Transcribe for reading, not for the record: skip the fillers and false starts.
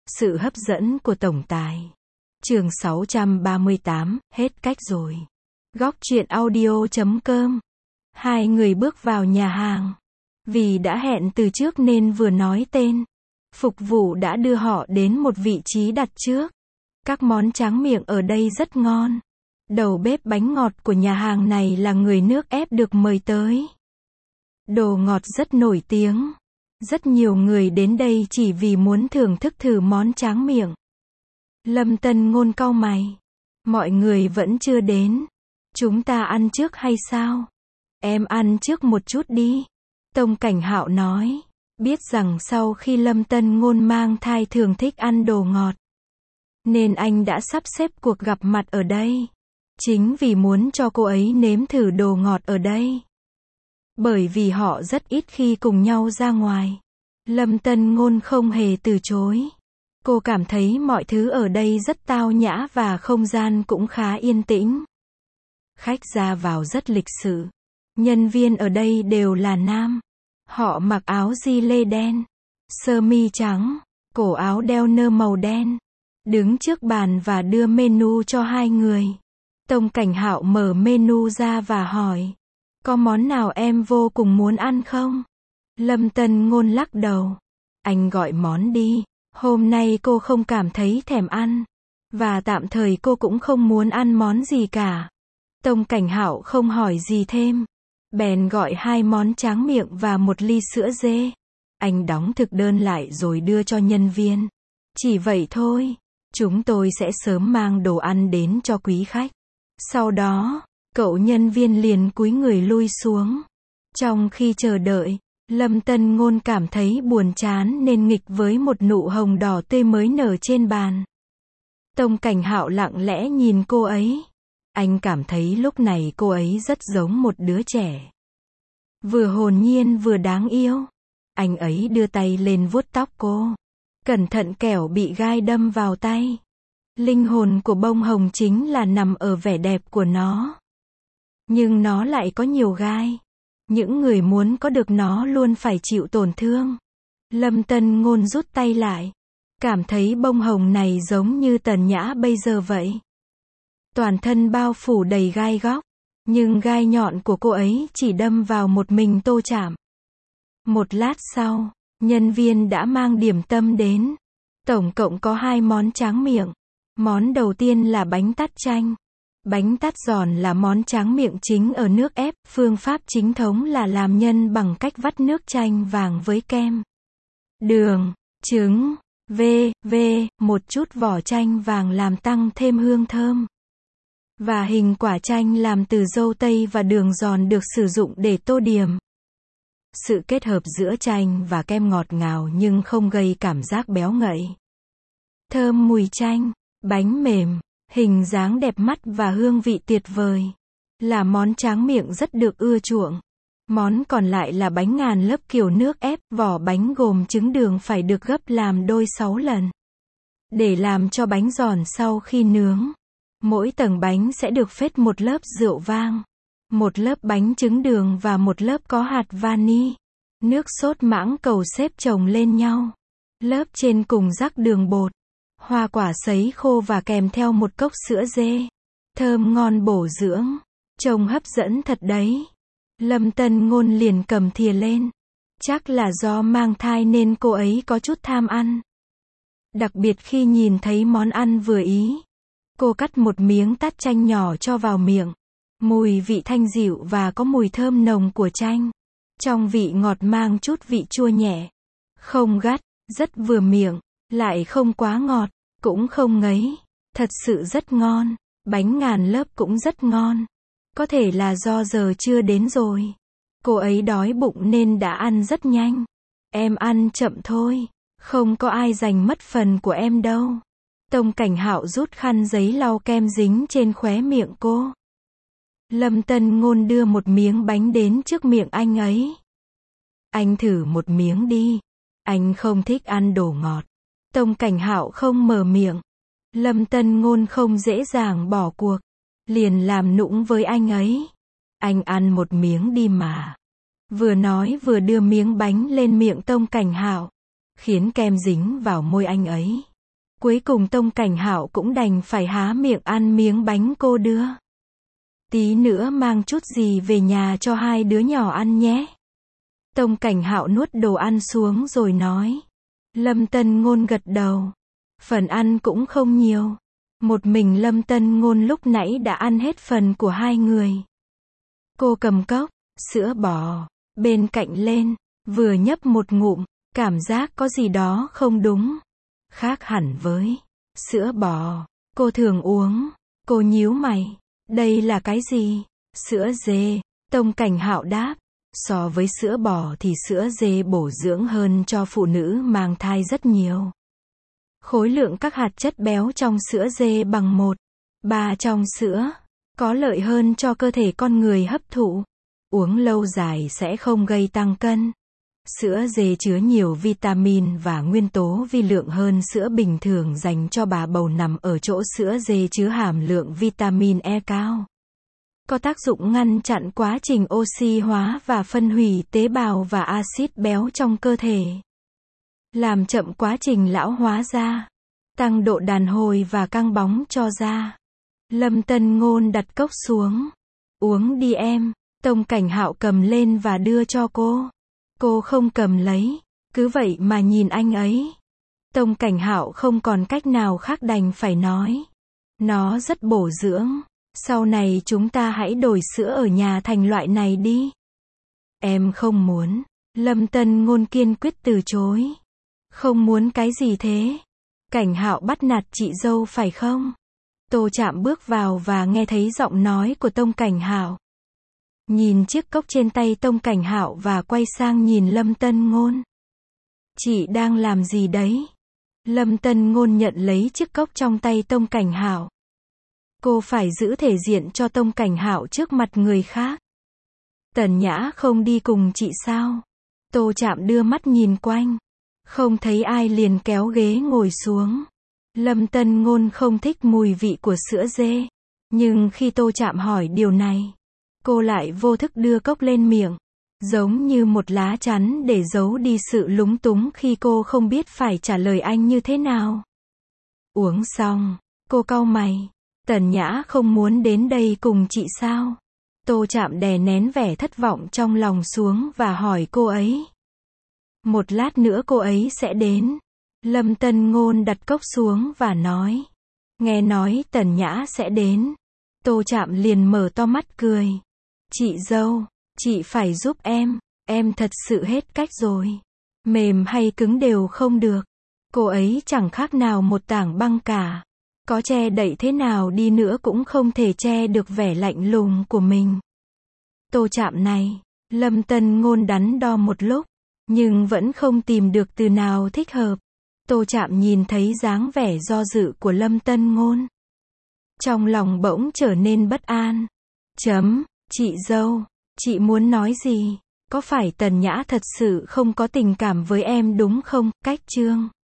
Sự hấp dẫn của tổng tài. Chương 638, hết cách rồi. Góc truyện audio.com. Hai người bước vào nhà hàng. Vì đã hẹn từ trước nên vừa nói tên, phục vụ đã đưa họ đến một vị trí đặt trước. Các món tráng miệng ở đây rất ngon. Đầu bếp bánh ngọt của nhà hàng này là người nước ép được mời tới. Đồ ngọt rất nổi tiếng. Rất nhiều người đến đây chỉ vì muốn thưởng thức thử món tráng miệng. Lâm Tân Ngôn cau mày. Mọi người vẫn chưa đến. Chúng ta ăn trước hay sao? Em ăn trước một chút đi. Tông Cảnh Hạo nói. Biết rằng sau khi Lâm Tân Ngôn mang thai thường thích ăn đồ ngọt, nên anh đã sắp xếp cuộc gặp mặt ở đây. Chính vì muốn cho cô ấy nếm thử đồ ngọt ở đây. Bởi vì họ rất ít khi cùng nhau ra ngoài. Lâm Tân Ngôn không hề từ chối. Cô cảm thấy mọi thứ ở đây rất tao nhã và không gian cũng khá yên tĩnh. Khách ra vào rất lịch sự. Nhân viên ở đây đều là nam. Họ mặc áo gi lê đen, sơ mi trắng, cổ áo đeo nơ màu đen. Đứng trước bàn và đưa menu cho hai người. Tông Cảnh Hạo mở menu ra và hỏi. Có món nào em vô cùng muốn ăn không? Lâm Tân Ngôn lắc đầu. Anh gọi món đi. Hôm nay cô không cảm thấy thèm ăn. Và tạm thời cô cũng không muốn ăn món gì cả. Tông Cảnh Hạo không hỏi gì thêm. Bèn gọi 2 món tráng miệng và 1 ly sữa dê. Anh đóng thực đơn lại rồi đưa cho nhân viên. Chỉ vậy thôi. Chúng tôi sẽ sớm mang đồ ăn đến cho quý khách. Sau đó, cậu nhân viên liền cúi người lui xuống. Trong khi chờ đợi, Lâm Tân Ngôn cảm thấy buồn chán nên nghịch với một nụ hồng đỏ tươi mới nở trên bàn. Tông Cảnh Hạo lặng lẽ nhìn cô ấy. Anh cảm thấy lúc này cô ấy rất giống một đứa trẻ. Vừa hồn nhiên vừa đáng yêu. Anh ấy đưa tay lên vuốt tóc cô. Cẩn thận kẻo bị gai đâm vào tay. Linh hồn của bông hồng chính là nằm ở vẻ đẹp của nó. Nhưng nó lại có nhiều gai. Những người muốn có được nó luôn phải chịu tổn thương. Lâm Tân Ngôn rút tay lại. Cảm thấy bông hồng này giống như Tần Nhã bây giờ vậy. Toàn thân bao phủ đầy gai góc. Nhưng gai nhọn của cô ấy chỉ đâm vào một mình Tô Trạm. Một lát sau, nhân viên đã mang điểm tâm đến. Tổng cộng có 2 món tráng miệng. Món đầu tiên là bánh tát chanh. Bánh tát giòn là món tráng miệng chính ở nước ép. Phương pháp chính thống là làm nhân bằng cách vắt nước chanh vàng với kem, đường, trứng, một chút vỏ chanh vàng làm tăng thêm hương thơm. Và hình quả chanh làm từ dâu tây và đường giòn được sử dụng để tô điểm. Sự kết hợp giữa chanh và kem ngọt ngào nhưng không gây cảm giác béo ngậy. Thơm mùi chanh, bánh mềm, hình dáng đẹp mắt và hương vị tuyệt vời. Là món tráng miệng rất được ưa chuộng. Món còn lại là bánh ngàn lớp kiểu nước ép. Vỏ bánh gồm trứng đường phải được gấp làm đôi 6 lần. Để làm cho bánh giòn sau khi nướng. Mỗi tầng bánh sẽ được phết một lớp rượu vang, một lớp bánh trứng đường và một lớp có hạt vani. Nước sốt mãng cầu xếp chồng lên nhau. Lớp trên cùng rắc đường bột, hoa quả sấy khô và kèm theo một cốc sữa dê. Thơm ngon bổ dưỡng. Trông hấp dẫn thật đấy. Lâm Tân Ngôn liền cầm thìa lên. Chắc là do mang thai nên cô ấy có chút tham ăn. Đặc biệt khi nhìn thấy món ăn vừa ý. Cô cắt một miếng tát chanh nhỏ cho vào miệng. Mùi vị thanh dịu và có mùi thơm nồng của chanh. Trong vị ngọt mang chút vị chua nhẹ. Không gắt, rất vừa miệng. Lại không quá ngọt, cũng không ngấy. Thật sự rất ngon. Bánh ngàn lớp cũng rất ngon. Có thể là do giờ chưa đến rồi. Cô ấy đói bụng nên đã ăn rất nhanh. Em ăn chậm thôi. Không có ai giành mất phần của em đâu. Tông Cảnh Hạo rút khăn giấy lau kem dính trên khóe miệng cô. Lâm Tân Ngôn đưa một miếng bánh đến trước miệng anh ấy. Anh thử một miếng đi. Anh không thích ăn đồ ngọt. Tông Cảnh Hạo không mở miệng. Lâm Tân Ngôn không dễ dàng bỏ cuộc. Liền làm nũng với anh ấy. Anh ăn một miếng đi mà. Vừa nói vừa đưa miếng bánh lên miệng Tông Cảnh Hạo. Khiến kem dính vào môi anh ấy. Cuối cùng Tông Cảnh Hạo cũng đành phải há miệng ăn miếng bánh cô đưa. Tí nữa mang chút gì về nhà cho hai đứa nhỏ ăn nhé. Tông Cảnh Hạo nuốt đồ ăn xuống rồi nói. Lâm Tân Ngôn gật đầu. Phần ăn cũng không nhiều. Một mình Lâm Tân Ngôn lúc nãy đã ăn hết phần của hai người. Cô cầm cốc sữa bò bên cạnh lên, vừa nhấp một ngụm, cảm giác có gì đó không đúng. Khác hẳn với sữa bò cô thường uống. Cô nhíu mày. Đây là cái gì? Sữa dê. Tông Cảnh Hạo đáp. So với sữa bò thì sữa dê bổ dưỡng hơn cho phụ nữ mang thai rất nhiều. Khối lượng các hạt chất béo trong sữa dê bằng 1/3 trong sữa, có lợi hơn cho cơ thể con người hấp thụ. Uống lâu dài sẽ không gây tăng cân. Sữa dê chứa nhiều vitamin và nguyên tố vi lượng hơn sữa bình thường dành cho bà bầu nằm ở chỗ sữa dê chứa hàm lượng vitamin E cao. Có tác dụng ngăn chặn quá trình oxy hóa và phân hủy tế bào và axit béo trong cơ thể. Làm chậm quá trình lão hóa da. Tăng độ đàn hồi và căng bóng cho da. Lâm Tân Ngôn đặt cốc xuống. Uống đi em. Tông Cảnh Hạo cầm lên và đưa cho cô. Cô không cầm lấy. Cứ vậy mà nhìn anh ấy. Tông Cảnh Hạo không còn cách nào khác đành phải nói. Nó rất bổ dưỡng. Sau này chúng ta hãy đổi sữa ở nhà thành loại này đi. Em không muốn. Lâm Tân Ngôn kiên quyết từ chối. Không muốn cái gì thế? Cảnh Hạo bắt nạt chị dâu phải không? Tô Trạm bước vào và nghe thấy giọng nói của Tông Cảnh Hạo. Nhìn chiếc cốc trên tay Tông Cảnh Hạo và quay sang nhìn Lâm Tân Ngôn. Chị đang làm gì đấy? Lâm Tân Ngôn nhận lấy chiếc cốc trong tay Tông Cảnh Hạo. Cô phải giữ thể diện cho Tông Cảnh Hạo trước mặt người khác. Tần Nhã không đi cùng chị sao? Tô Trạm đưa mắt nhìn quanh. Không thấy ai liền kéo ghế ngồi xuống. Lâm Tân Ngôn không thích mùi vị của sữa dê. Nhưng khi Tô Trạm hỏi điều này, cô lại vô thức đưa cốc lên miệng. Giống như một lá chắn để giấu đi sự lúng túng khi cô không biết phải trả lời anh như thế nào. Uống xong, cô cau mày. Tần Nhã không muốn đến đây cùng chị sao? Tô Trạm đè nén vẻ thất vọng trong lòng xuống và hỏi cô ấy. Một lát nữa cô ấy sẽ đến. Lâm Tân Ngôn đặt cốc xuống và nói. Nghe nói Tần Nhã sẽ đến. Tô Trạm liền mở to mắt cười. Chị dâu, chị phải giúp em thật sự hết cách rồi. Mềm hay cứng đều không được. Cô ấy chẳng khác nào một tảng băng cả. Có che đậy thế nào đi nữa cũng không thể che được vẻ lạnh lùng của mình. Tô Trạm này, Lâm Tân Ngôn đắn đo một lúc, nhưng vẫn không tìm được từ nào thích hợp. Tô Trạm nhìn thấy dáng vẻ do dự của Lâm Tân Ngôn. Trong lòng bỗng trở nên bất an. Chị dâu, chị muốn nói gì? Có phải Tần Nhã thật sự không có tình cảm với em đúng không? Cách chương